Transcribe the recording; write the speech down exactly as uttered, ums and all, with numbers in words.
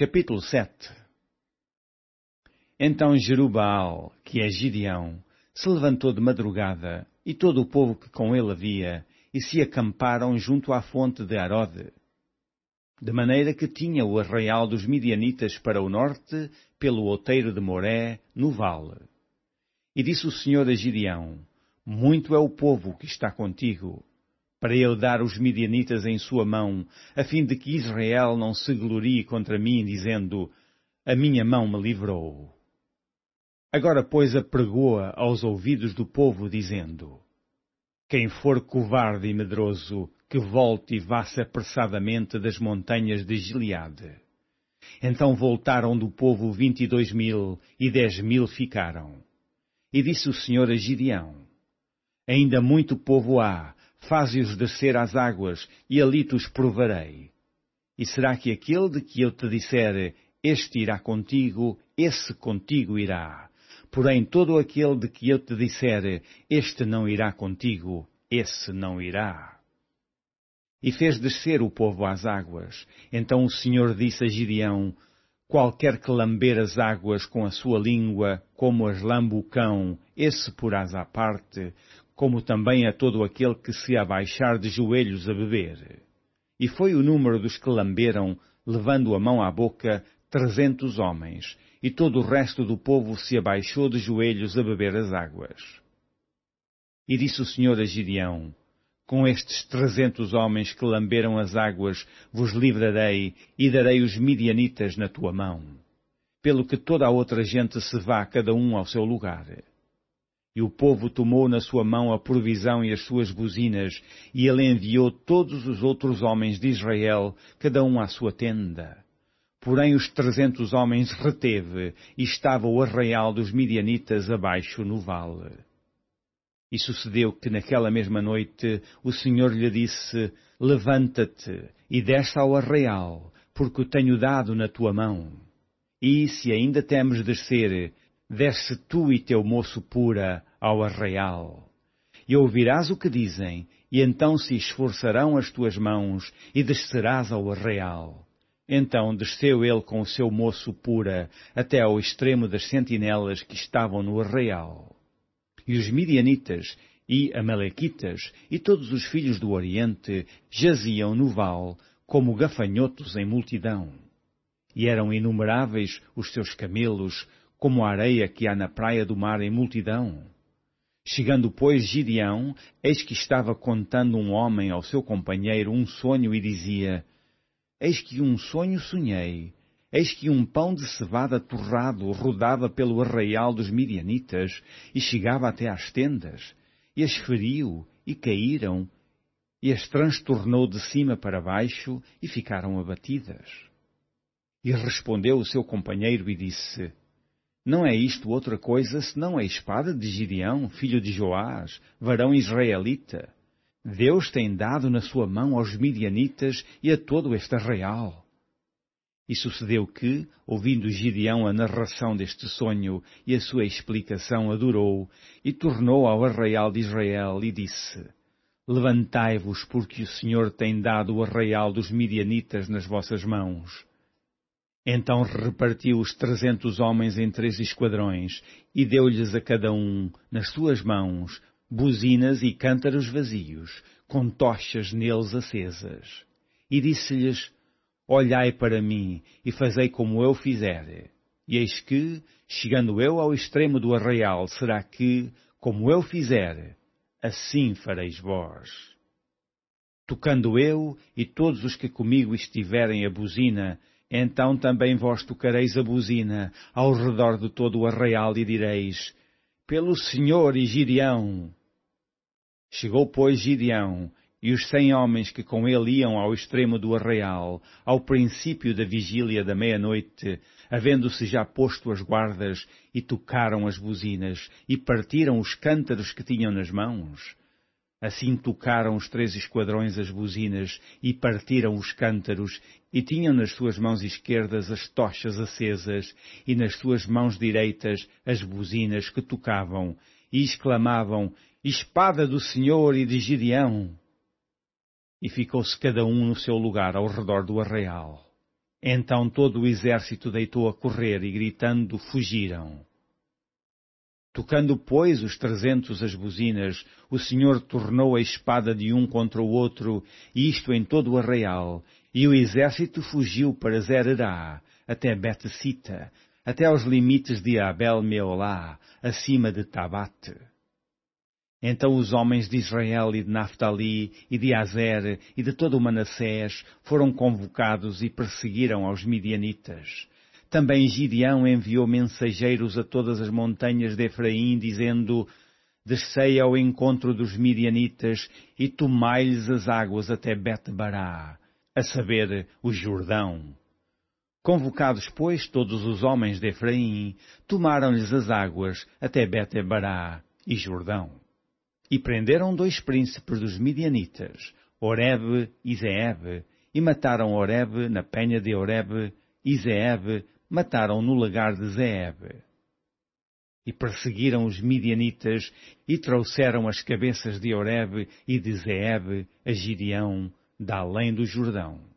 Capítulo sete. Então Jerubaal, que é Gideão, se levantou de madrugada, e todo o povo que com ele havia, e se acamparam junto à fonte de Harode. De maneira que tinha o arraial dos Midianitas para o norte, pelo outeiro de Moré, no vale. E disse o Senhor a Gideão: Muito é o povo que está contigo, para eu dar os Midianitas em sua mão, a fim de que Israel não se glorie contra mim, dizendo: A minha mão me livrou. Agora, pois, apregoa aos ouvidos do povo, dizendo: Quem for covarde e medroso, que volte e vá-se apressadamente das montanhas de Gileade. Então voltaram do povo vinte e dois mil, e dez mil ficaram. E disse o Senhor a Gideão: Ainda muito povo há, faze-os descer às águas, e ali te os provarei. E será que aquele de que eu te disser, este irá contigo, esse contigo irá. Porém, todo aquele de que eu te disser, este não irá contigo, esse não irá. E fez descer o povo às águas. Então o Senhor disse a Gideão: Qualquer que lamber as águas com a sua língua, como as lambe o cão, esse porás à parte, como também a todo aquele que se abaixar de joelhos a beber. E foi o número dos que lamberam, levando a mão à boca, trezentos homens, e todo o resto do povo se abaixou de joelhos a beber as águas. E disse o Senhor a Gideão: Com estes trezentos homens que lamberam as águas vos livrarei, e darei os midianitas na tua mão, pelo que toda a outra gente se vá cada um ao seu lugar. E o povo tomou na sua mão a provisão e as suas buzinas, e ele enviou todos os outros homens de Israel, cada um à sua tenda. Porém os trezentos homens reteve, e estava o arraial dos midianitas abaixo no vale. E sucedeu que naquela mesma noite o Senhor lhe disse: Levanta-te e desce ao arraial, porque o tenho dado na tua mão. E, se ainda temes descer, desce tu e teu moço pura ao arraial. E ouvirás o que dizem, e então se esforçarão as tuas mãos, e descerás ao arraial. Então desceu ele com o seu moço pura até ao extremo das sentinelas que estavam no arraial. E os midianitas e amalequitas e todos os filhos do Oriente jaziam no vale como gafanhotos em multidão. E eram inumeráveis os seus camelos, como a areia que há na praia do mar em multidão. Chegando, pois, Gideão, eis que estava contando um homem ao seu companheiro um sonho e dizia: Eis que um sonho sonhei, eis que um pão de cevada torrado rodava pelo arraial dos midianitas e chegava até às tendas, e as feriu e caíram, e as transtornou de cima para baixo e ficaram abatidas. E respondeu o seu companheiro e disse: Não é isto outra coisa senão a espada de Gideão, filho de Joás, varão israelita? Deus tem dado na sua mão aos midianitas e a todo este arraial. E sucedeu que, ouvindo Gideão a narração deste sonho e a sua explicação, adorou e tornou ao arraial de Israel e disse: Levantai-vos, porque o Senhor tem dado o arraial dos midianitas nas vossas mãos. Então repartiu os trezentos homens em três esquadrões e deu-lhes a cada um, nas suas mãos, buzinas e cântaros vazios, com tochas neles acesas. E disse-lhes: Olhai para mim e fazei como eu fizer. E eis que, chegando eu ao extremo do arraial, será que, como eu fizer, assim fareis vós. Tocando eu e todos os que comigo estiverem a buzina, então também vós tocareis a buzina ao redor de todo o arraial e direis: Pelo Senhor e Gideão. Chegou, pois, Gideão e os cem homens que com ele iam ao extremo do arraial, ao princípio da vigília da meia-noite, havendo-se já posto as guardas, e tocaram as buzinas, e partiram os cântaros que tinham nas mãos. Assim tocaram os três esquadrões as buzinas, e partiram os cântaros, e tinham nas suas mãos esquerdas as tochas acesas, e nas suas mãos direitas as buzinas que tocavam, e exclamavam: Espada do Senhor e de Gideão! E ficou-se cada um no seu lugar ao redor do arraial. Então todo o exército deitou a correr e gritando fugiram. Tocando, pois, os trezentos as buzinas, o Senhor tornou a espada de um contra o outro, e isto em todo o arraial, e o exército fugiu para Zererá, até Bet-sita, até aos limites de Abel-Meolá, acima de Tabate. Então os homens de Israel e de Naftali, e de Azer, e de todo o Manassés, foram convocados e perseguiram aos midianitas. Também Gideão enviou mensageiros a todas as montanhas de Efraim, dizendo: Descei ao encontro dos midianitas e tomai-lhes as águas até Bet-bará, a saber, o Jordão. Convocados, pois, todos os homens de Efraim, tomaram-lhes as águas até Bet-bará e Jordão. E prenderam dois príncipes dos midianitas, Oreb e Zeeb, e mataram Oreb na penha de Oreb, e Zeeb mataram no lagar de Zeeb. E perseguiram os midianitas, e trouxeram as cabeças de Oreb e de Zeeb a Gideão, da além do Jordão.